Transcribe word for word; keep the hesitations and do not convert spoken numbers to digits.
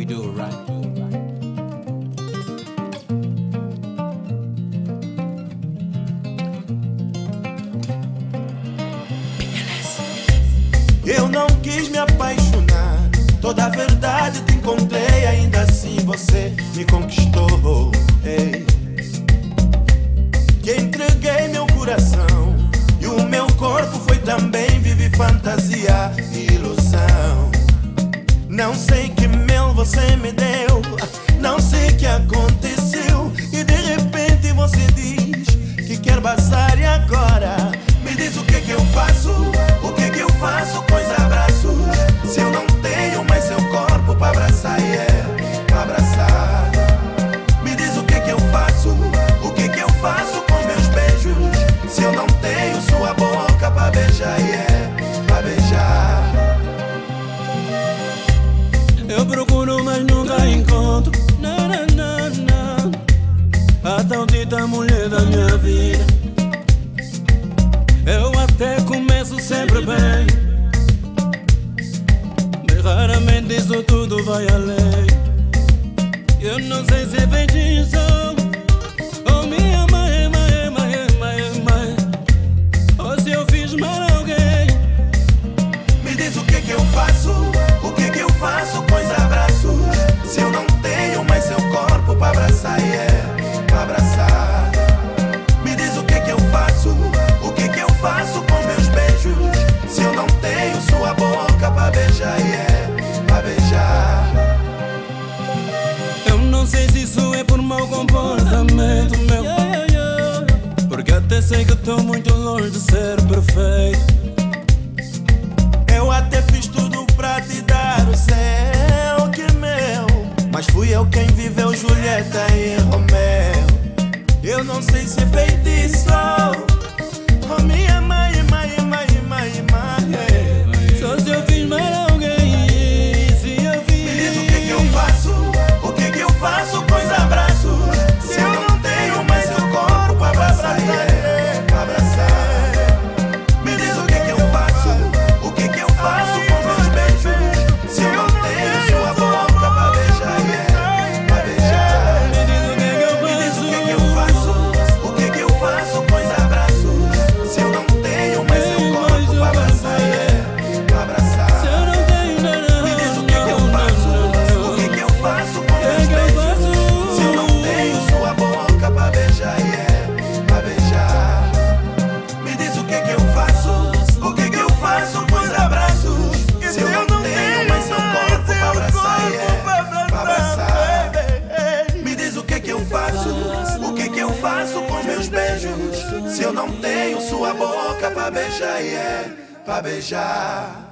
we do it right. Eu não quis me apaixonar, toda a verdade te encontrei, ainda assim você me conquistou. Ei. Que entreguei meu coração e o meu corpo foi também, vive fantasia e ilusão. Não sei que mel você me deu, não sei que aconteceu, e de repente você diz que quer passar e agora me diz o que que eu faço, o que que eu faço com os abraços, se eu não tenho mais seu corpo pra abraçar, e é, pra abraçar. Me diz o que que eu faço, o que que eu faço com meus beijos, se eu não tenho sua boca pra beijar, e é, pra beijar. Eu procuro, mas nunca encontro, não, não, não, não, a tal dita mulher da minha vida. Eu até começo sempre bem, mas raramente isso tudo vai além. Eu não sei se é feitiço ou minha mãe, mãe, mãe, mãe, mãe, ou se eu fiz mal a alguém. Me diz o que que eu faço, o que que eu faço com os abraços, se eu não tenho mais seu corpo pra abraçar, e é, pra abraçar. Me diz o que que eu faço, o que que eu faço com meus beijos, se eu não tenho sua boca pra beijar, e é, pra beijar. Eu não sei se isso é por mau comportamento meu, porque até sei que estou muito longe de ser perfeito. Eu até fiz tudo pra te dar o céu que é meu, mas fui eu quem viveu Julieta e Romeu. Eu não sei se é feitiço, oh minha mãe, mãe, mãe, mãe, mãe, só se eu fiz mal a alguém, se eu fiz. me diz o que que eu faço, o que que eu faço com os abraços, se eu não tenho mais seu corpo pra abraçar, e é, pra abraçar. Me diz o que que eu faço, o que que eu faço com meus beijos, se eu não tenho sua boca pra beijar, e é, pra beijar. Me diz o que que eu Me diz o que que eu faço, faço, o que que eu faço com os abraços, se eu não tenho mais seu corpo pra abraçar, e é, pra abraçar. se eu não tenho nada. Me diz o que que eu faço, o que que eu faço com meus beijos, se eu não tenho sua boca pra beijar, e é, pra beijar. Me diz o que que eu faço, o que que eu faço com os abraços, se eu não tenho mais seu corpo pra abraçar, e é, pra abraçar. Me diz o que que eu faço, o que que eu faço com meus beijos, se eu não tenho sua boca pra beijar, e é, pra beijar.